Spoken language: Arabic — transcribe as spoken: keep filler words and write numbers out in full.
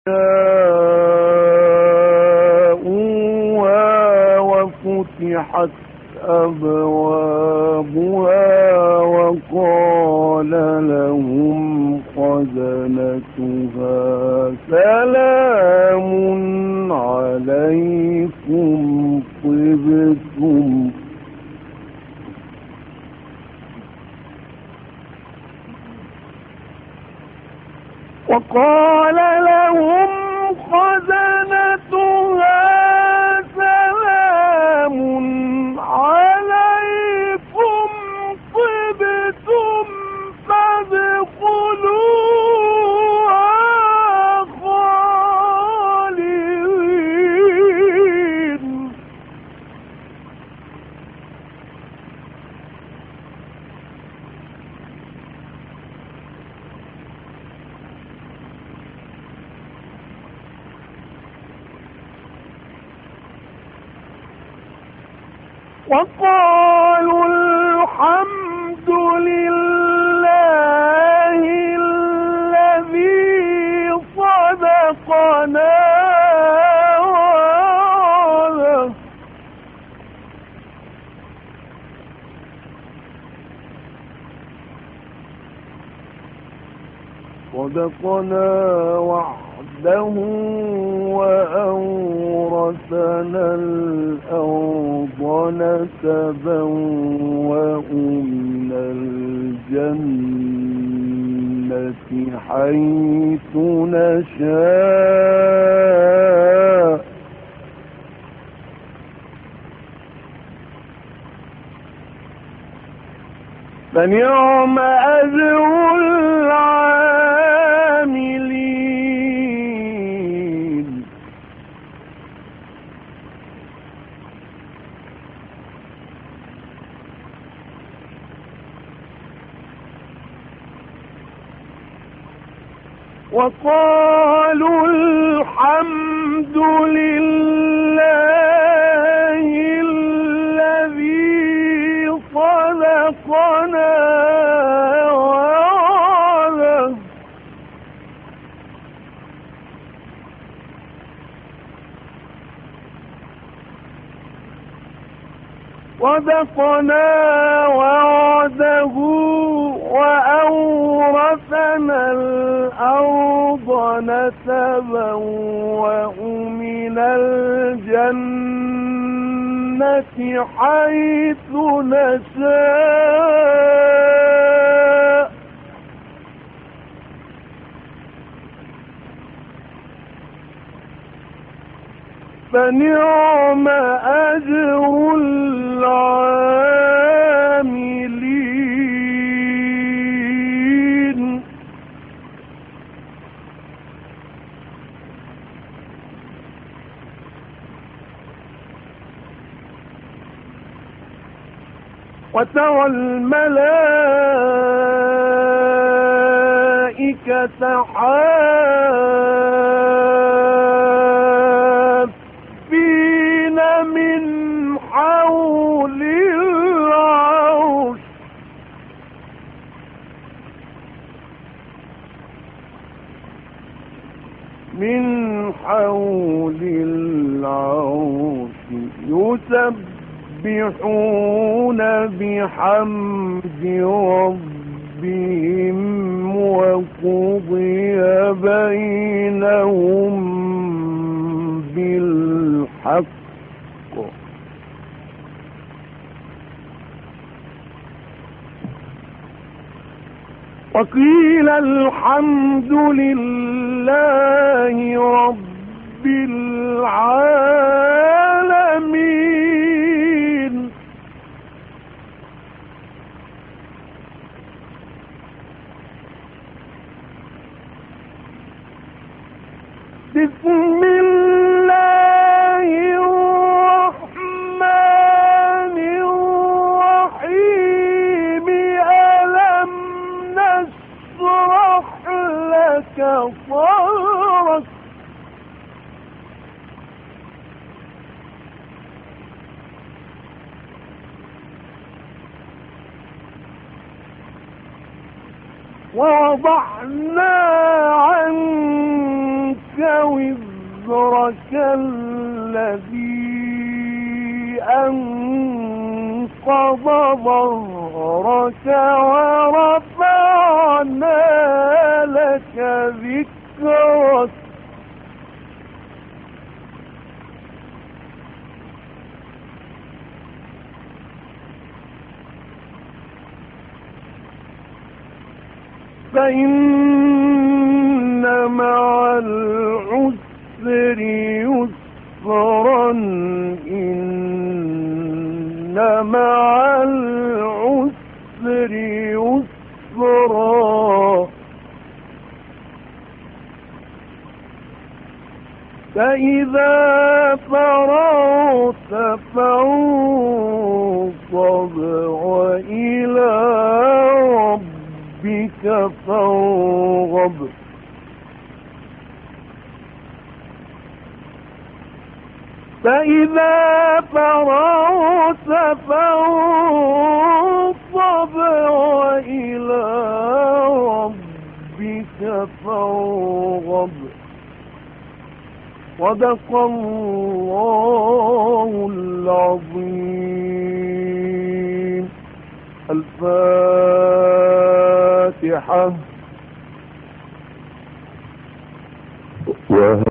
جاءوها وفتحت أبوابها وقال لهم خزنتها سلام عليكم طبتم وقال لهم خزنتها سلام عليكم طبتم فادخلوها خالدين. وقالوا الحمد لله الذي صدقنا وعده صدقنا وعده وأورثنا الأرض نتبوأ من الجنة حيث نشاء فنعم أجر العاملين. وقالوا الحمد لله الذي صدقنا وعده صدقنا وعده وأورثنا الأرض نتبوأ من الجنة حيث نشاء فنعم أجر العاملين. وترى الملائكة حافين من حول العرش من حول العرش يسبحون بحمد ربهم وقضي بينهم بالحق وقيل الحمد لله رب العالمين. بسم الله الرحمن الرحيم. ألم نشرح لك صدرك ووضعنا عنك وزرك الذي أنقض ظهرك ورفعنا لك ذكرك. فإن مع العسر يسرا إن مع العسر يسرا فإذا فرغت فانصب وإلى ربك فارغب. فإذا فرغت فانصب وإلى ربك فارغب. صدق الله العظيم. الفاتحة.